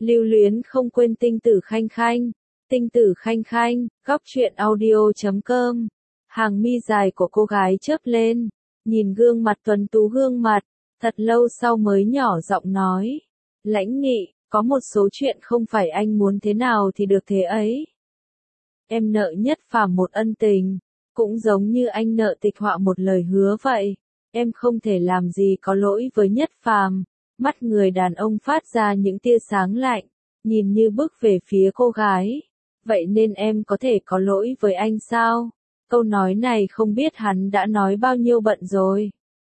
Lưu luyến không quên tinh tử khanh khanh. Tinh tử khanh khanh, góc truyện audio.com. Hàng mi dài của cô gái chớp lên, nhìn gương mặt tuấn tú gương mặt, thật lâu sau mới nhỏ giọng nói. Lãnh Nghị, có một số chuyện không phải anh muốn thế nào thì được thế ấy. Em nợ Nhất Phàm một ân tình, cũng giống như anh nợ Tịch Họa một lời hứa vậy. Em không thể làm gì có lỗi với Nhất Phàm. Mắt người đàn ông phát ra những tia sáng lạnh, nhìn như bước về phía cô gái. Vậy nên em có thể có lỗi với anh sao? Câu nói này không biết hắn đã nói bao nhiêu bận rồi.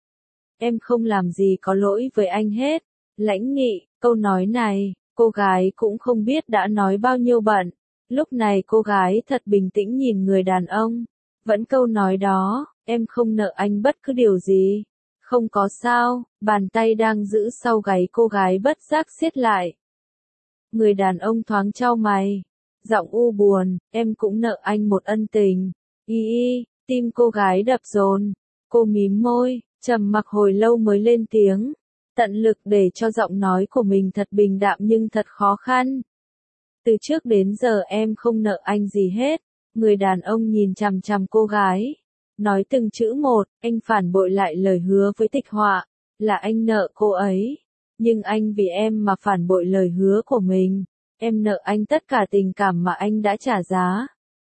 Em không làm gì có lỗi với anh hết. Lãnh Nghị, câu nói này, cô gái cũng không biết đã nói bao nhiêu bận. Lúc này cô gái thật bình tĩnh nhìn người đàn ông. Vẫn câu nói đó, em không nợ anh bất cứ điều gì. Không có sao, bàn tay đang giữ sau gáy cô gái bất giác siết lại. Người đàn ông thoáng chau mày, giọng u buồn, em cũng nợ anh một ân tình. Tim cô gái đập dồn, cô mím môi, trầm mặc hồi lâu mới lên tiếng, tận lực để cho giọng nói của mình thật bình đạm nhưng thật khó khăn. Từ trước đến giờ em không nợ anh gì hết. Người đàn ông nhìn chằm chằm cô gái, nói từng chữ một, anh phản bội lại lời hứa với Tịch Họa, là anh nợ cô ấy. Nhưng anh vì em mà phản bội lời hứa của mình, em nợ anh tất cả tình cảm mà anh đã trả giá.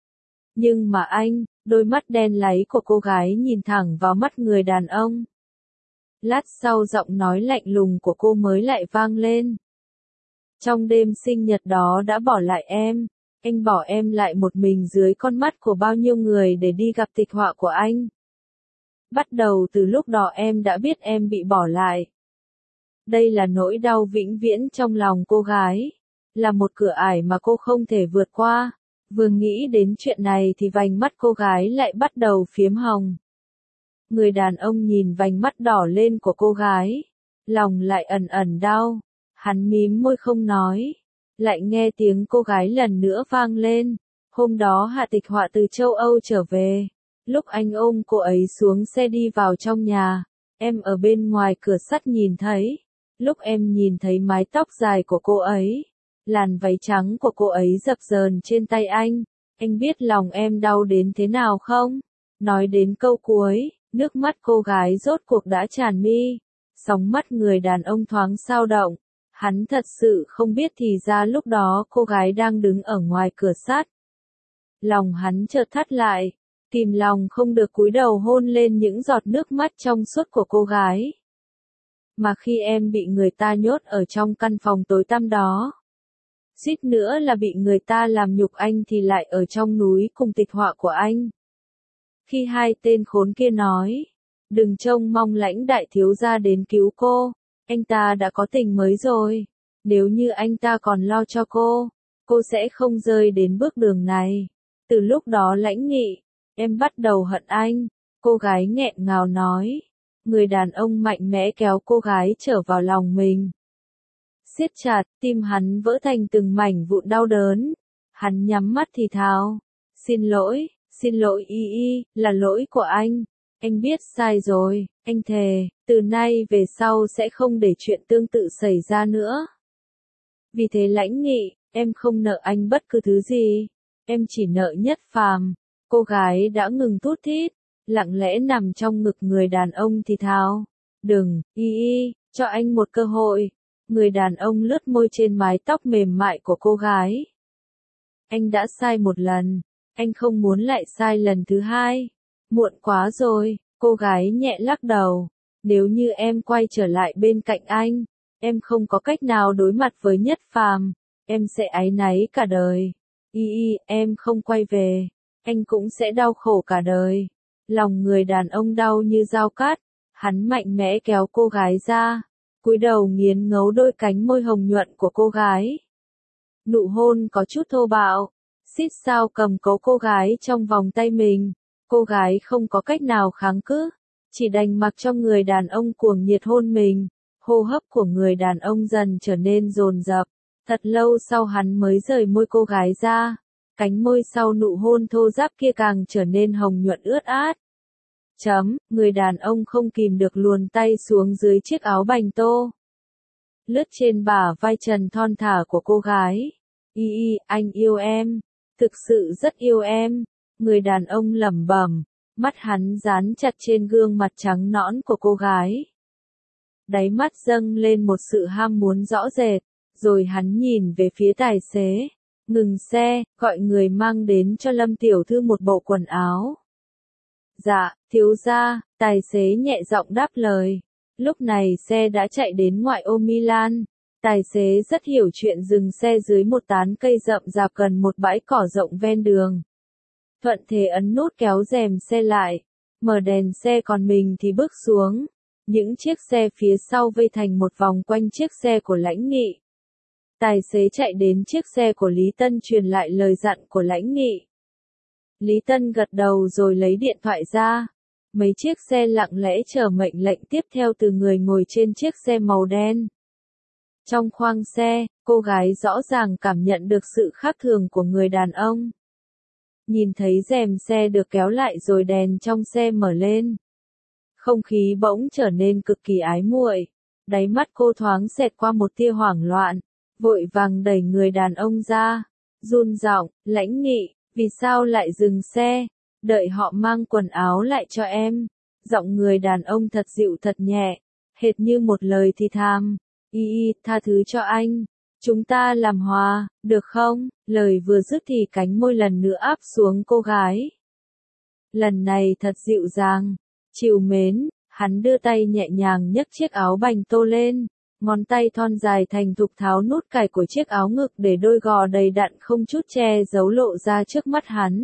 Nhưng mà anh, đôi mắt đen láy của cô gái nhìn thẳng vào mắt người đàn ông. Lát sau giọng nói lạnh lùng của cô mới lại vang lên. Trong đêm sinh nhật đó đã bỏ lại em. Anh bỏ em lại một mình dưới con mắt của bao nhiêu người để đi gặp Tịch Họa của anh. Bắt đầu từ lúc đó em đã biết em bị bỏ lại. Đây là nỗi đau vĩnh viễn trong lòng cô gái. Là một cửa ải mà cô không thể vượt qua. Vừa nghĩ đến chuyện này thì vành mắt cô gái lại bắt đầu phiếm hồng. Người đàn ông nhìn vành mắt đỏ lên của cô gái. Lòng lại ẩn ẩn đau. Hắn mím môi không nói. Lại nghe tiếng cô gái lần nữa vang lên. Hôm đó Hạ Tịch Họa từ châu Âu trở về. Lúc anh ôm cô ấy xuống xe đi vào trong nhà, em ở bên ngoài cửa sắt nhìn thấy. Lúc em nhìn thấy mái tóc dài của cô ấy, làn váy trắng của cô ấy dập dờn trên tay anh biết lòng em đau đến thế nào không? Nói đến câu cuối, nước mắt cô gái rốt cuộc đã tràn mi. Sóng mắt người đàn ông thoáng xao động. Hắn thật sự không biết thì ra lúc đó cô gái đang đứng ở ngoài cửa sắt. Lòng hắn chợt thắt lại, kìm lòng không được cúi đầu hôn lên những giọt nước mắt trong suốt của cô gái. Mà khi em bị người ta nhốt ở trong căn phòng tối tăm đó, suýt nữa là bị người ta làm nhục anh thì lại ở trong núi cùng Tịch Họa của anh. Khi hai tên khốn kia nói, đừng trông mong Lãnh đại thiếu gia đến cứu cô. Anh ta đã có tình mới rồi. Nếu như anh ta còn lo cho cô sẽ không rơi đến bước đường này. Từ lúc đó Lãnh Nghị, em bắt đầu hận anh. Cô gái nghẹn ngào nói. Người đàn ông mạnh mẽ kéo cô gái trở vào lòng mình. Siết chặt, tim hắn vỡ thành từng mảnh vụn đau đớn. Hắn nhắm mắt thì thào. Xin lỗi là lỗi của anh. Anh biết sai rồi, anh thề, từ nay về sau sẽ không để chuyện tương tự xảy ra nữa. Vì thế Lãnh Nghị, em không nợ anh bất cứ thứ gì, em chỉ nợ Nhất Phàm. Cô gái đã ngừng thút thít, lặng lẽ nằm trong ngực người đàn ông thì thào. Đừng, cho anh một cơ hội. Người đàn ông lướt môi trên mái tóc mềm mại của cô gái. Anh đã sai một lần, anh không muốn lại sai lần thứ hai. Muộn quá rồi, cô gái nhẹ lắc đầu. Nếu như em quay trở lại bên cạnh anh, em không có cách nào đối mặt với Nhất Phàm, em sẽ áy náy cả đời. Em không quay về, anh cũng sẽ đau khổ cả đời. Lòng người đàn ông đau như dao cắt, hắn mạnh mẽ kéo cô gái ra, cúi đầu nghiến ngấu đôi cánh môi hồng nhuận của cô gái. Nụ hôn có chút thô bạo, xít sao cầm cố cô gái trong vòng tay mình. Cô gái không có cách nào kháng cự, chỉ đành mặc cho người đàn ông cuồng nhiệt hôn mình. Hô hấp của người đàn ông dần trở nên dồn dập. Thật lâu sau hắn mới rời môi cô gái ra. Cánh môi sau nụ hôn thô ráp kia càng trở nên hồng nhuận ướt át. Người đàn ông không kìm được luồn tay xuống dưới chiếc áo bành tô. lướt trên bả vai trần thon thả của cô gái. Y, anh yêu em, thực sự rất yêu em, người đàn ông lẩm bẩm, mắt hắn dán chặt trên gương mặt trắng nõn của cô gái. Đáy mắt dâng lên một sự ham muốn rõ rệt, rồi hắn nhìn về phía tài xế, ngừng xe, gọi người mang đến cho Lâm tiểu thư một bộ quần áo. Dạ, thiếu gia, tài xế nhẹ giọng đáp lời. Lúc này xe đã chạy đến ngoại ô Milan. Tài xế rất hiểu chuyện dừng xe dưới một tán cây rậm rạp gần một bãi cỏ rộng ven đường. Thuận thế ấn nút kéo rèm xe lại, mở đèn xe còn mình thì bước xuống. Những chiếc xe phía sau vây thành một vòng quanh chiếc xe của Lãnh Nghị. Tài xế chạy đến chiếc xe của Lý Tân truyền lại lời dặn của Lãnh Nghị. Lý Tân gật đầu rồi lấy điện thoại ra. Mấy chiếc xe lặng lẽ chờ mệnh lệnh tiếp theo từ người ngồi trên chiếc xe màu đen. Trong khoang xe, cô gái rõ ràng cảm nhận được sự khác thường của người đàn ông. Nhìn thấy rèm xe được kéo lại rồi đèn trong xe mở lên. Không khí bỗng trở nên cực kỳ ái muội. Đáy mắt cô thoáng xẹt qua một tia hoảng loạn, vội vàng đẩy người đàn ông ra, run giọng, Lãnh Nghị, vì sao lại dừng xe, đợi họ mang quần áo lại cho em. Giọng người đàn ông thật dịu thật nhẹ, hệt như một lời thì thầm. Y, tha thứ cho anh, chúng ta làm hòa, được không? Lời vừa dứt thì cánh môi lần nữa áp xuống cô gái. Lần này thật dịu dàng, trìu mến, hắn đưa tay nhẹ nhàng nhấc chiếc áo bành tô lên, ngón tay thon dài thành thục tháo nút cài của chiếc áo ngực để đôi gò đầy đặn không chút che giấu lộ ra trước mắt hắn.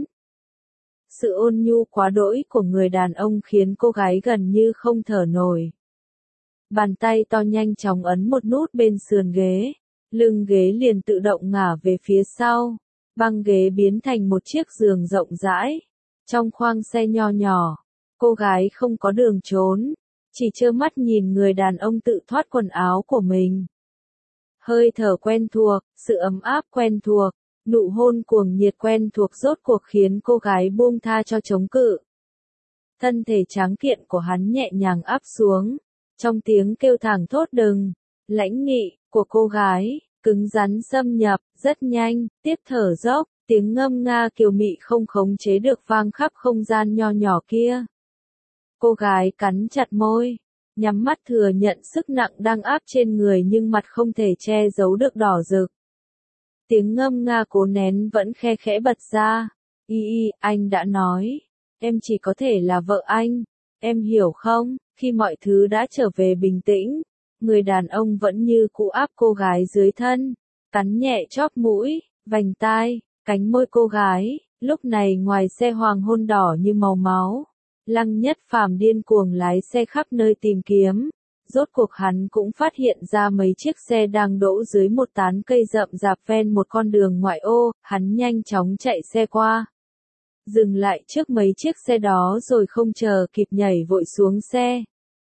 Sự ôn nhu quá đỗi của người đàn ông khiến cô gái gần như không thở nổi. Bàn tay to nhanh chóng ấn một nút bên sườn ghế, lưng ghế liền tự động ngả về phía sau, băng ghế biến thành một chiếc giường rộng rãi. Trong khoang xe nho nhỏ, cô gái không có đường trốn, chỉ trơ mắt nhìn người đàn ông tự thoát quần áo của mình. Hơi thở quen thuộc, sự ấm áp quen thuộc, nụ hôn cuồng nhiệt quen thuộc rốt cuộc khiến cô gái buông tha cho chống cự. Thân thể tráng kiện của hắn nhẹ nhàng áp xuống, trong tiếng kêu thảng thốt đừng, Lãnh Nghị, của cô gái, cứng rắn xâm nhập, rất nhanh, tiếp thở dốc, tiếng ngâm nga kiều mị không khống chế được vang khắp không gian nho nhỏ kia. Cô gái cắn chặt môi, nhắm mắt thừa nhận sức nặng đang áp trên người nhưng mặt không thể che giấu được đỏ rực. Tiếng ngâm nga cố nén vẫn khe khẽ bật ra. Y, anh đã nói, em chỉ có thể là vợ anh, em hiểu không? Khi mọi thứ đã trở về bình tĩnh, người đàn ông vẫn như cũ áp cô gái dưới thân, cắn nhẹ chóp mũi, vành tai, cánh môi cô gái. Lúc này ngoài xe hoàng hôn đỏ như màu máu, Lăng Nhất Phàm điên cuồng lái xe khắp nơi tìm kiếm. Rốt cuộc hắn cũng phát hiện ra mấy chiếc xe đang đỗ dưới một tán cây rậm rạp ven một con đường ngoại ô, hắn nhanh chóng chạy xe qua. Dừng lại trước mấy chiếc xe đó rồi không chờ kịp nhảy vội xuống xe.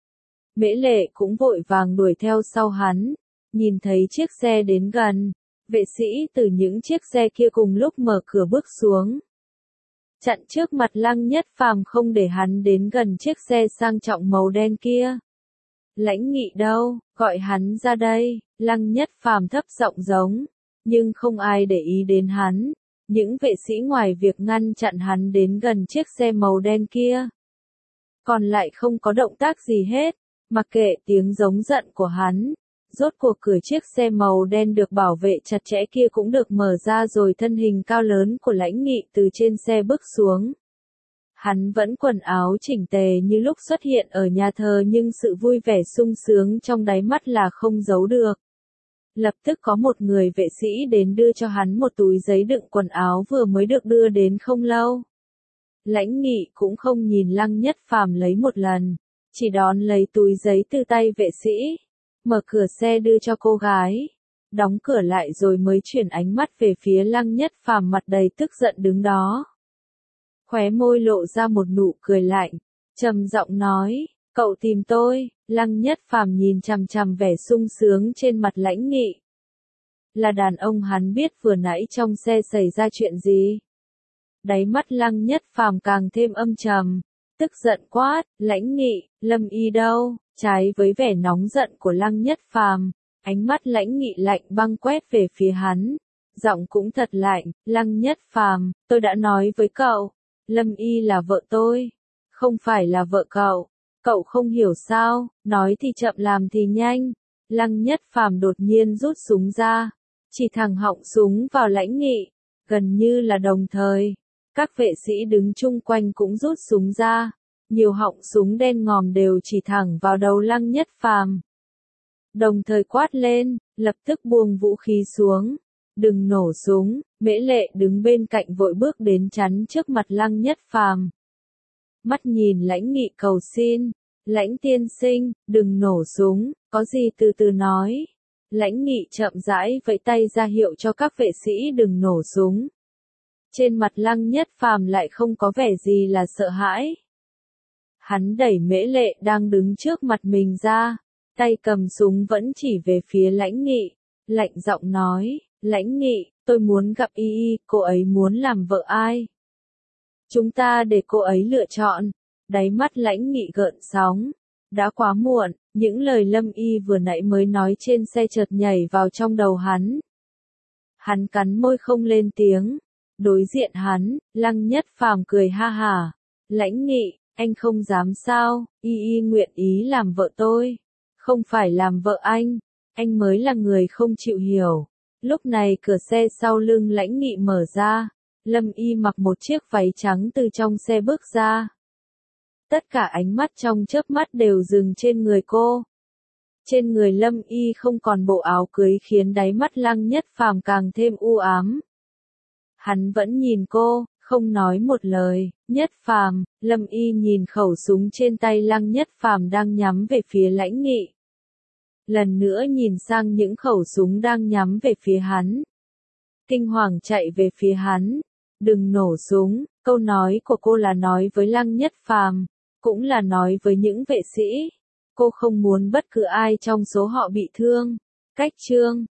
Mễ Lệ cũng vội vàng đuổi theo sau hắn, nhìn thấy chiếc xe đến gần, vệ sĩ từ những chiếc xe kia cùng lúc mở cửa bước xuống. Chặn trước mặt Lăng Nhất Phàm không để hắn đến gần chiếc xe sang trọng màu đen kia. Lãnh Nghị đâu, gọi hắn ra đây, Lăng Nhất Phàm thấp giọng giống, nhưng không ai để ý đến hắn. Những vệ sĩ ngoài việc ngăn chặn hắn đến gần chiếc xe màu đen kia, còn lại không có động tác gì hết, mặc kệ tiếng giống giận của hắn. Rốt cuộc cửa chiếc xe màu đen được bảo vệ chặt chẽ kia cũng được mở ra rồi thân hình cao lớn của Lãnh Nghị từ trên xe bước xuống. Hắn vẫn quần áo chỉnh tề như lúc xuất hiện ở nhà thờ nhưng sự vui vẻ sung sướng trong đáy mắt là không giấu được. Lập tức có một người vệ sĩ đến đưa cho hắn một túi giấy đựng quần áo vừa mới được đưa đến không lâu. Lãnh Nghị cũng không nhìn Lăng Nhất Phàm lấy một lần, chỉ đón lấy túi giấy từ tay vệ sĩ, mở cửa xe đưa cho cô gái, đóng cửa lại rồi mới chuyển ánh mắt về phía Lăng Nhất Phàm mặt đầy tức giận đứng đó. Khóe môi lộ ra một nụ cười lạnh, trầm giọng nói, cậu tìm tôi. Lăng Nhất Phàm nhìn chằm chằm vẻ sung sướng trên mặt Lãnh Nghị. Là đàn ông hắn biết vừa nãy trong xe xảy ra chuyện gì. Đáy mắt Lăng Nhất Phàm càng thêm âm trầm, tức giận quát, Lãnh Nghị, Lâm Y đâu? Trái với vẻ nóng giận của Lăng Nhất Phàm, Ánh mắt Lãnh Nghị lạnh băng quét về phía hắn, giọng cũng thật lạnh, Lăng Nhất Phàm, tôi đã nói với cậu, Lâm Y là vợ tôi, không phải là vợ cậu, cậu không hiểu sao, nói thì chậm làm thì nhanh. Lăng Nhất Phàm đột nhiên rút súng ra, chỉ thẳng họng súng vào Lãnh Nghị, gần như là đồng thời. Các vệ sĩ đứng chung quanh cũng rút súng ra, nhiều họng súng đen ngòm đều chỉ thẳng vào đầu Lăng Nhất Phàm. Đồng thời quát lên, lập tức buông vũ khí xuống, đừng nổ súng. Mễ Lệ đứng bên cạnh vội bước đến chắn trước mặt Lăng Nhất Phàm. Mắt nhìn Lãnh Nghị cầu xin, Lãnh tiên sinh, đừng nổ súng, có gì từ từ nói. Lãnh Nghị chậm rãi vẫy tay ra hiệu cho các vệ sĩ đừng nổ súng. Trên mặt Lăng Nhất Phàm lại không có vẻ gì là sợ hãi. Hắn đẩy Mễ Lệ đang đứng trước mặt mình ra, tay cầm súng vẫn chỉ về phía Lãnh Nghị, lạnh giọng nói, Lãnh Nghị, tôi muốn gặp Y Y, cô ấy muốn làm vợ ai? Chúng ta để cô ấy lựa chọn. Đáy mắt Lãnh Nghị gợn sóng. Đã quá muộn, những lời Lâm Y vừa nãy mới nói trên xe chợt nhảy vào trong đầu hắn. Hắn cắn môi không lên tiếng. Đối diện hắn, Lăng Nhất Phàm cười ha hả. Lãnh Nghị, anh không dám sao, Y Y nguyện ý làm vợ tôi. Không phải làm vợ anh mới là người không chịu hiểu. Lúc này cửa xe sau lưng Lãnh Nghị mở ra. Lâm Y mặc một chiếc váy trắng từ trong xe bước ra. Tất cả ánh mắt trong chớp mắt đều dừng trên người cô. Trên người Lâm Y không còn bộ áo cưới khiến đáy mắt Lăng Nhất Phàm càng thêm u ám. Hắn vẫn nhìn cô, không nói một lời. Nhất Phàm, Lâm Y nhìn khẩu súng trên tay Lăng Nhất Phàm đang nhắm về phía Lãnh Nghị. Lần nữa nhìn sang những khẩu súng đang nhắm về phía hắn. Kinh hoàng chạy về phía hắn. Đừng nổ súng, câu nói của cô là nói với Lăng Nhất Phàm, cũng là nói với những vệ sĩ. Cô không muốn bất cứ ai trong số họ bị thương. Cách chương